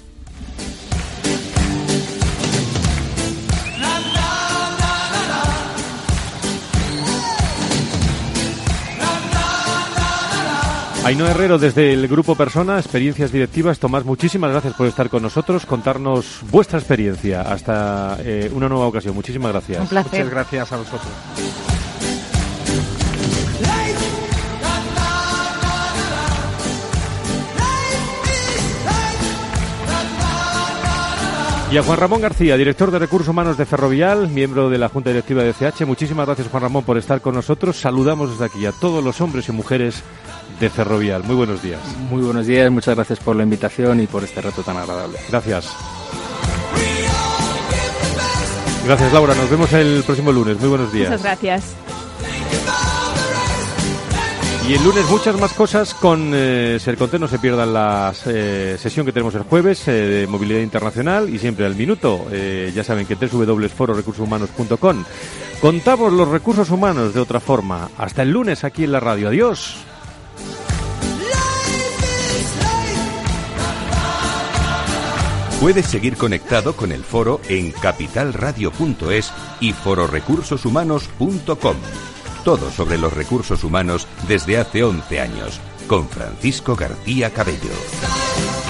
Ainhoa Herrero, desde el Grupo Persona, Experiencias Directivas. Tomás, muchísimas gracias por estar con nosotros, contarnos vuestra experiencia. Hasta una nueva ocasión. Muchísimas gracias. Un placer. Muchas gracias a vosotros. Y a Juan Ramón García, director de Recursos Humanos de Ferrovial, miembro de la Junta Directiva de CH. Muchísimas gracias, Juan Ramón, por estar con nosotros. Saludamos desde aquí a todos los hombres y mujeres de Ferrovial. Muy buenos días. Muy buenos días, muchas gracias por la invitación y por este rato tan agradable. Gracias. Gracias, Laura. Nos vemos el próximo lunes. Muy buenos días. Muchas gracias. Y el lunes muchas más cosas con Sercontel. No se pierdan la sesión que tenemos el jueves de movilidad internacional y siempre al minuto. Ya saben que www.fororecursoshumanos.com. Contamos los recursos humanos de otra forma. Hasta el lunes aquí en la radio. Adiós. Puedes seguir conectado con el foro en capitalradio.es y fororecursoshumanos.com. Todo sobre los recursos humanos desde hace 11 años, con Francisco García Cabello.